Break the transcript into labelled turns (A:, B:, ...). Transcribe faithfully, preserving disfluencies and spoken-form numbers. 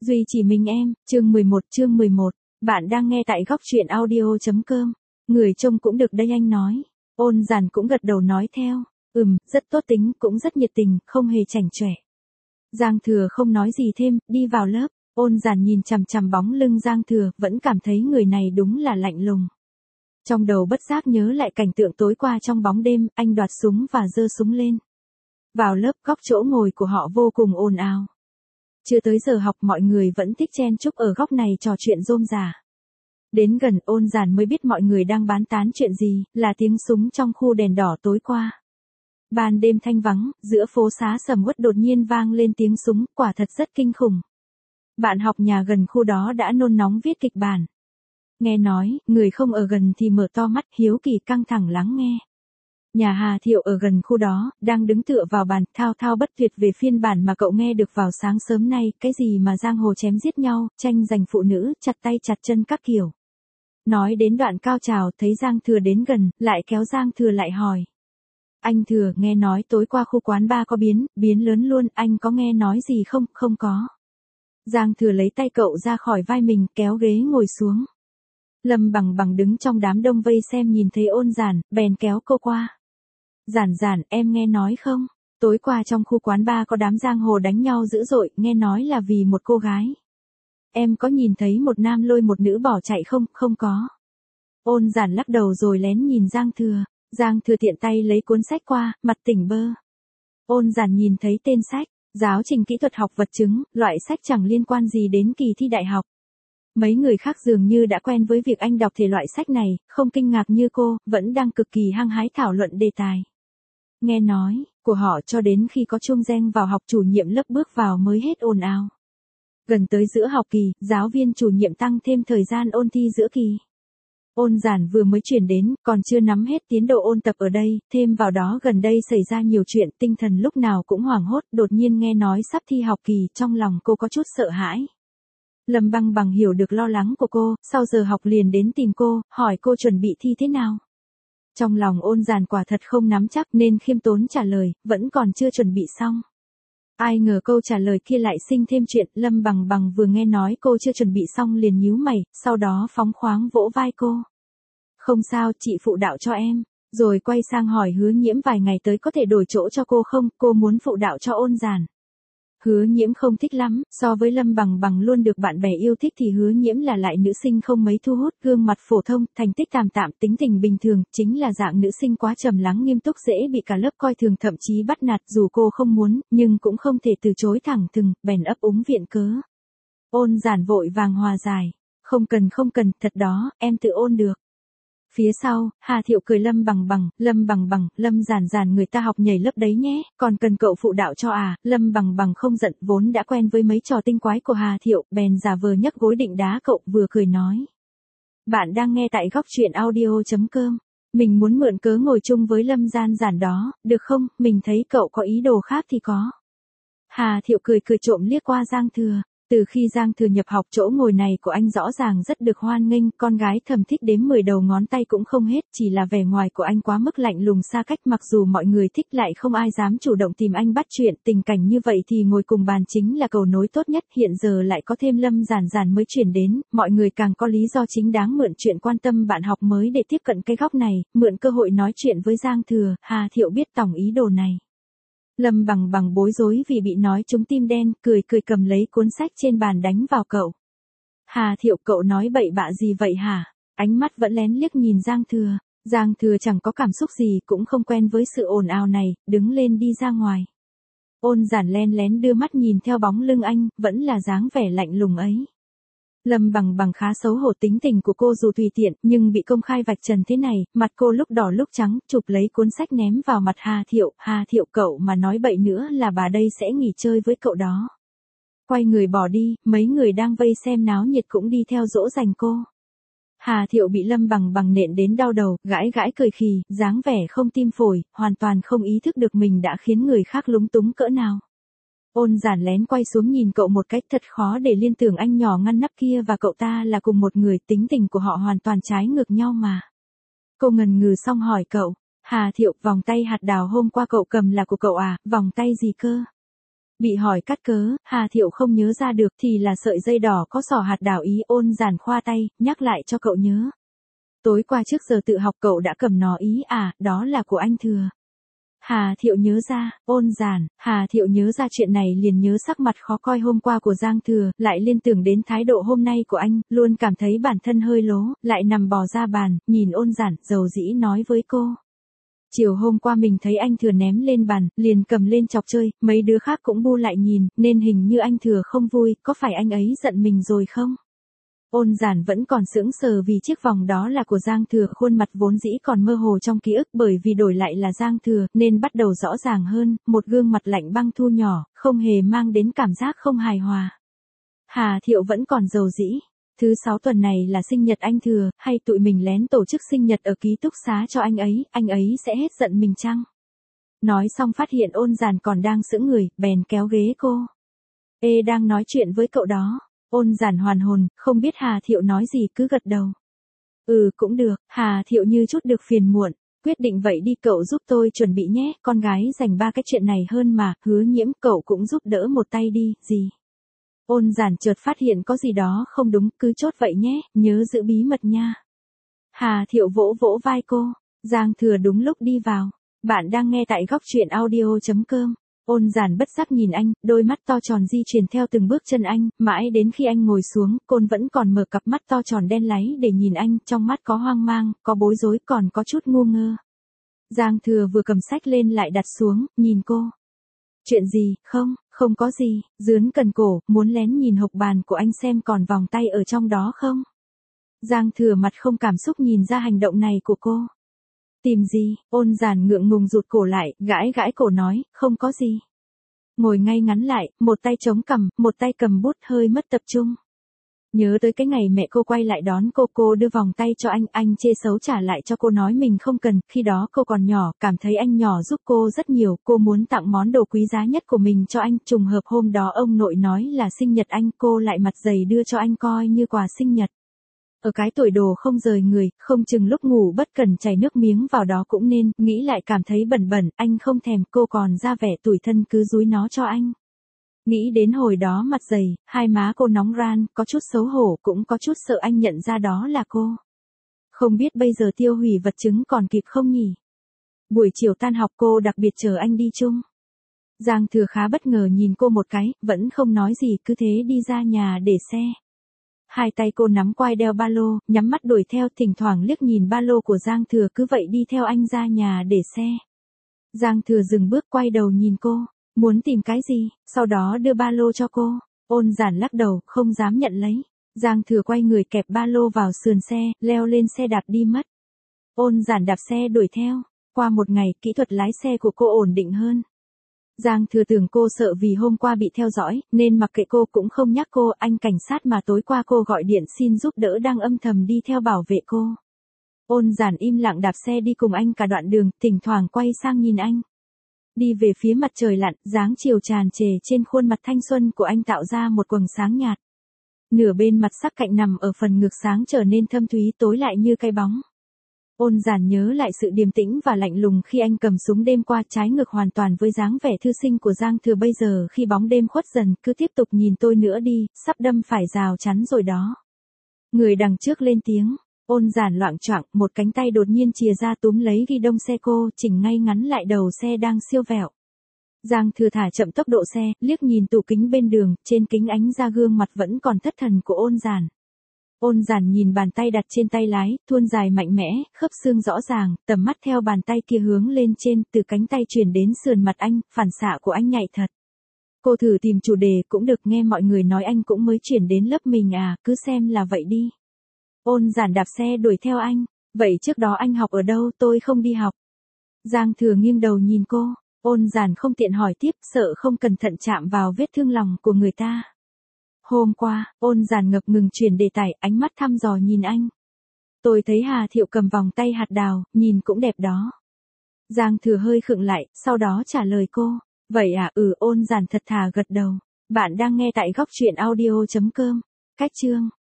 A: Duy chỉ mình em, chương mười một chương mười một. Bạn đang nghe tại góc truyện audio.com. Người trông cũng được đây anh nói. Ôn Giản cũng gật đầu nói theo. Ừm, rất tốt tính, cũng rất nhiệt tình, không hề chảnh chọe. Giang Thừa không nói gì thêm, đi vào lớp. Ôn Giản nhìn chằm chằm bóng lưng Giang Thừa, vẫn cảm thấy người này đúng là lạnh lùng. Trong đầu bất giác nhớ lại cảnh tượng tối qua trong bóng đêm, anh đoạt súng và giơ súng lên. Vào lớp, góc chỗ ngồi của họ vô cùng ồn ào. Chưa tới giờ học mọi người vẫn thích chen chúc ở góc này trò chuyện rôm rả. Đến gần Ôn Giản mới biết mọi người đang bán tán chuyện gì, là tiếng súng trong khu đèn đỏ tối qua. Ban đêm thanh vắng, giữa phố xá sầm uất đột nhiên vang lên tiếng súng, quả thật rất kinh khủng. Bạn học nhà gần khu đó đã nôn nóng viết kịch bản. Nghe nói, người không ở gần thì mở to mắt hiếu kỳ căng thẳng lắng nghe. Nhà Hà Thiệu ở gần khu đó, đang đứng tựa vào bàn, thao thao bất tuyệt về phiên bản mà cậu nghe được vào sáng sớm nay, cái gì mà giang hồ chém giết nhau, tranh giành phụ nữ, chặt tay chặt chân các kiểu. Nói đến đoạn cao trào, thấy Giang Thừa đến gần, lại kéo Giang Thừa lại hỏi. Anh Thừa, nghe nói tối qua khu quán ba có biến, biến lớn luôn, anh có nghe nói gì không? Không có. Giang Thừa lấy tay cậu ra khỏi vai mình, kéo ghế ngồi xuống. Lâm Bằng Bằng đứng trong đám đông vây xem nhìn thấy Ôn Giản, bèn kéo cô qua. Giản Giản, em nghe nói không? Tối qua trong khu quán ba có đám giang hồ đánh nhau dữ dội, nghe nói là vì một cô gái. Em có nhìn thấy một nam lôi một nữ bỏ chạy không? Không có. Ôn Giản lắc đầu rồi lén nhìn Giang Thừa. Giang Thừa tiện tay lấy cuốn sách qua, mặt tỉnh bơ. Ôn Giản nhìn thấy tên sách, giáo trình kỹ thuật học vật chứng, loại sách chẳng liên quan gì đến kỳ thi đại học. Mấy người khác dường như đã quen với việc anh đọc thể loại sách này, không kinh ngạc như cô, vẫn đang cực kỳ hăng hái thảo luận đề tài. Nghe nói, của họ cho đến khi có chuông reng vào học chủ nhiệm lớp bước vào mới hết ồn ào. Gần tới giữa học kỳ, giáo viên chủ nhiệm tăng thêm thời gian ôn thi giữa kỳ. Ôn Giản vừa mới chuyển đến, còn chưa nắm hết tiến độ ôn tập ở đây, thêm vào đó gần đây xảy ra nhiều chuyện, tinh thần lúc nào cũng hoảng hốt, đột nhiên nghe nói sắp thi học kỳ, trong lòng cô có chút sợ hãi. Lâm Băng Bằng hiểu được lo lắng của cô, sau giờ học liền đến tìm cô, hỏi cô chuẩn bị thi thế nào. Trong lòng Ôn Giản quả thật không nắm chắc nên khiêm tốn trả lời, vẫn còn chưa chuẩn bị xong. Ai ngờ câu trả lời kia lại sinh thêm chuyện, Lâm Bằng Bằng vừa nghe nói cô chưa chuẩn bị xong liền nhíu mày, sau đó phóng khoáng vỗ vai cô. Không sao, chị phụ đạo cho em, rồi quay sang hỏi Hứa Nhiễm vài ngày tới có thể đổi chỗ cho cô không, cô muốn phụ đạo cho Ôn Giản. Hứa Nhiễm không thích lắm, so với Lâm Bằng Bằng luôn được bạn bè yêu thích thì Hứa Nhiễm là lại nữ sinh không mấy thu hút, gương mặt phổ thông, thành tích tạm tạm, tính tình bình thường, chính là dạng nữ sinh quá trầm lắng nghiêm túc dễ bị cả lớp coi thường thậm chí bắt nạt, dù cô không muốn, nhưng cũng không thể từ chối thẳng thừng, bèn ấp úng viện cớ. Ôn Giản vội vàng hòa giải, không cần không cần, thật đó, em tự ôn được. Phía sau, Hà Thiệu cười Lâm Bằng Bằng, Lâm Bằng Bằng, Lâm Giản Giản người ta học nhảy lớp đấy nhé, còn cần cậu phụ đạo cho à, Lâm Bằng Bằng không giận, vốn đã quen với mấy trò tinh quái của Hà Thiệu, bèn giả vờ nhấc gối định đá cậu, vừa cười nói. Bạn đang nghe tại góc truyện audio.com, mình muốn mượn cớ ngồi chung với Lâm Giản Giản đó, được không, mình thấy cậu có ý đồ khác thì có. Hà Thiệu cười cười trộm liếc qua Giang Thừa. Từ khi Giang Thừa nhập học chỗ ngồi này của anh rõ ràng rất được hoan nghênh, con gái thầm thích đếm mười đầu ngón tay cũng không hết, chỉ là vẻ ngoài của anh quá mức lạnh lùng xa cách, mặc dù mọi người thích lại không ai dám chủ động tìm anh bắt chuyện, tình cảnh như vậy thì ngồi cùng bàn chính là cầu nối tốt nhất, hiện giờ lại có thêm Lâm Giản Giản mới chuyển đến, mọi người càng có lý do chính đáng mượn chuyện quan tâm bạn học mới để tiếp cận cái góc này, mượn cơ hội nói chuyện với Giang Thừa. Hà Thiệu biết tổng ý đồ này. Lâm Bằng Bằng bối rối vì bị nói trúng tim đen, cười cười cầm lấy cuốn sách trên bàn đánh vào cậu. Hà Thiệu, cậu nói bậy bạ gì vậy hả? Ánh mắt vẫn lén liếc nhìn Giang Thừa. Giang Thừa chẳng có cảm xúc gì, cũng không quen với sự ồn ào này, đứng lên đi ra ngoài. Ôn Giản len lén đưa mắt nhìn theo bóng lưng anh, vẫn là dáng vẻ lạnh lùng ấy. Lâm Bằng Bằng khá xấu hổ, tính tình của cô dù tùy tiện, nhưng bị công khai vạch trần thế này, mặt cô lúc đỏ lúc trắng, chụp lấy cuốn sách ném vào mặt Hà Thiệu. Hà Thiệu, cậu mà nói bậy nữa là bà đây sẽ nghỉ chơi với cậu đó. Quay người bỏ đi, mấy người đang vây xem náo nhiệt cũng đi theo dỗ dành cô. Hà Thiệu bị Lâm Bằng Bằng nện đến đau đầu, gãi gãi cười khì, dáng vẻ không tim phổi, hoàn toàn không ý thức được mình đã khiến người khác lúng túng cỡ nào. Ôn Giản lén quay xuống nhìn cậu một cách, thật khó để liên tưởng anh nhỏ ngăn nắp kia và cậu ta là cùng một người, tính tình của họ hoàn toàn trái ngược nhau mà. Cô ngần ngừ xong hỏi cậu, Hà Thiệu, vòng tay hạt đào hôm qua cậu cầm là của cậu à, vòng tay gì cơ? Bị hỏi cắt cớ, Hà Thiệu không nhớ ra được thì là sợi dây đỏ có sỏ hạt đào ý. Ôn Giản khoa tay, nhắc lại cho cậu nhớ. Tối qua trước giờ tự học cậu đã cầm nó ý à, đó là của anh Thừa. Hà Thiệu nhớ ra, Ôn Giản, Hà Thiệu nhớ ra chuyện này liền nhớ sắc mặt khó coi hôm qua của Giang Thừa, lại liên tưởng đến thái độ hôm nay của anh, luôn cảm thấy bản thân hơi lố, lại nằm bò ra bàn, nhìn Ôn Giản, dầu dĩ nói với cô. Chiều hôm qua mình thấy anh Thừa ném lên bàn, liền cầm lên chọc chơi, mấy đứa khác cũng bu lại nhìn, nên hình như anh Thừa không vui, có phải anh ấy giận mình rồi không? Ôn Giản vẫn còn sững sờ vì chiếc vòng đó là của Giang Thừa, khuôn mặt vốn dĩ còn mơ hồ trong ký ức bởi vì đổi lại là Giang Thừa, nên bắt đầu rõ ràng hơn, một gương mặt lạnh băng thu nhỏ, không hề mang đến cảm giác không hài hòa. Hà Thiệu vẫn còn dầu dĩ. Thứ sáu tuần này là sinh nhật anh Thừa, hay tụi mình lén tổ chức sinh nhật ở ký túc xá cho anh ấy, anh ấy sẽ hết giận mình chăng? Nói xong phát hiện Ôn Giản còn đang sững người, bèn kéo ghế cô. Ê, đang nói chuyện với cậu đó. Ôn Giản hoàn hồn, không biết Hà Thiệu nói gì cứ gật đầu. Ừ cũng được, Hà Thiệu như chút được phiền muộn, quyết định vậy đi cậu giúp tôi chuẩn bị nhé, con gái dành ba cái chuyện này hơn mà, Hứa Nhiễm cậu cũng giúp đỡ một tay đi, gì. Ôn Giản chợt phát hiện có gì đó không đúng, cứ chốt vậy nhé, nhớ giữ bí mật nha. Hà Thiệu vỗ vỗ vai cô, Giang Thừa đúng lúc đi vào. Bạn đang nghe tại góc truyện audio chấm com. Ôn Giản bất giác nhìn anh, đôi mắt to tròn di chuyển theo từng bước chân anh, mãi đến khi anh ngồi xuống, cô vẫn còn mở cặp mắt to tròn đen láy để nhìn anh, trong mắt có hoang mang, có bối rối còn có chút ngu ngơ. Giang Thừa vừa cầm sách lên lại đặt xuống, nhìn cô. Chuyện gì, không, không có gì, dướn cần cổ, muốn lén nhìn hộc bàn của anh xem còn vòng tay ở trong đó không. Giang Thừa mặt không cảm xúc nhìn ra hành động này của cô. Tìm gì, Ôn Giản ngượng ngùng rụt cổ lại, gãi gãi cổ nói, không có gì. Ngồi ngay ngắn lại, một tay chống cằm, một tay cầm bút hơi mất tập trung. Nhớ tới cái ngày mẹ cô quay lại đón cô, cô đưa vòng tay cho anh, anh chê xấu trả lại cho cô nói mình không cần, khi đó cô còn nhỏ, cảm thấy anh nhỏ giúp cô rất nhiều, cô muốn tặng món đồ quý giá nhất của mình cho anh, trùng hợp hôm đó ông nội nói là sinh nhật anh, cô lại mặt dày đưa cho anh coi như quà sinh nhật. Ở cái tuổi đồ không rời người, không chừng lúc ngủ bất cần chảy nước miếng vào đó cũng nên, nghĩ lại cảm thấy bẩn bẩn, anh không thèm, cô còn ra vẻ tủi thân cứ dúi nó cho anh. Nghĩ đến hồi đó mặt dày, hai má cô nóng ran, có chút xấu hổ, cũng có chút sợ anh nhận ra đó là cô. Không biết bây giờ tiêu hủy vật chứng còn kịp không nhỉ? Buổi chiều tan học cô đặc biệt chờ anh đi chung. Giang Thừa khá bất ngờ nhìn cô một cái, vẫn không nói gì, cứ thế đi ra nhà để xe. Hai tay cô nắm quai đeo ba lô, nhắm mắt đuổi theo, thỉnh thoảng liếc nhìn ba lô của Giang Thừa, cứ vậy đi theo anh ra nhà để xe. Giang Thừa dừng bước quay đầu nhìn cô, muốn tìm cái gì, sau đó đưa ba lô cho cô. Ôn Giản lắc đầu, không dám nhận lấy. Giang Thừa quay người kẹp ba lô vào sườn xe, leo lên xe đạp đi mất. Ôn Giản đạp xe đuổi theo. Qua một ngày, kỹ thuật lái xe của cô ổn định hơn. Giang Thừa tưởng cô sợ vì hôm qua bị theo dõi, nên mặc kệ cô cũng không nhắc cô, anh cảnh sát mà tối qua cô gọi điện xin giúp đỡ đang âm thầm đi theo bảo vệ cô. Ôn Giản im lặng đạp xe đi cùng anh cả đoạn đường, thỉnh thoảng quay sang nhìn anh. Đi về phía mặt trời lặn, dáng chiều tràn trề trên khuôn mặt thanh xuân của anh tạo ra một quầng sáng nhạt. Nửa bên mặt sắc cạnh nằm ở phần ngực sáng trở nên thâm thúy tối lại như cái bóng. Ôn Giản nhớ lại sự điềm tĩnh và lạnh lùng khi anh cầm súng đêm qua, trái ngược hoàn toàn với dáng vẻ thư sinh của Giang Thừa bây giờ khi bóng đêm khuất dần, cứ tiếp tục nhìn tôi nữa đi, sắp đâm phải rào chắn rồi đó. Người đằng trước lên tiếng, Ôn Giản loạng choạng, một cánh tay đột nhiên chìa ra túm lấy ghi đông xe cô, chỉnh ngay ngắn lại đầu xe đang siêu vẹo. Giang Thừa thả chậm tốc độ xe, liếc nhìn tủ kính bên đường, trên kính ánh ra gương mặt vẫn còn thất thần của Ôn Giản. Ôn Giản nhìn bàn tay đặt trên tay lái, thuôn dài mạnh mẽ, khớp xương rõ ràng, tầm mắt theo bàn tay kia hướng lên trên, từ cánh tay chuyển đến sườn mặt anh, phản xạ của anh nhạy thật. Cô thử tìm chủ đề cũng được, nghe mọi người nói anh cũng mới chuyển đến lớp mình à, cứ xem là vậy đi. Ôn Giản đạp xe đuổi theo anh, vậy trước đó anh học ở đâu, tôi không đi học. Giang Thừa nghiêng đầu nhìn cô, Ôn Giản không tiện hỏi tiếp, sợ không cẩn thận chạm vào vết thương lòng của người ta. Hôm qua, Ôn Giản ngập ngừng chuyển đề tài, ánh mắt thăm dò nhìn anh. Tôi thấy Hà Thiệu cầm vòng tay hạt đào, nhìn cũng đẹp đó. Giang Thừa hơi khựng lại, sau đó trả lời cô. Vậy à, ừ, Ôn Giản thật thà gật đầu. Bạn đang nghe tại góc truyện audio chấm com. Cách chương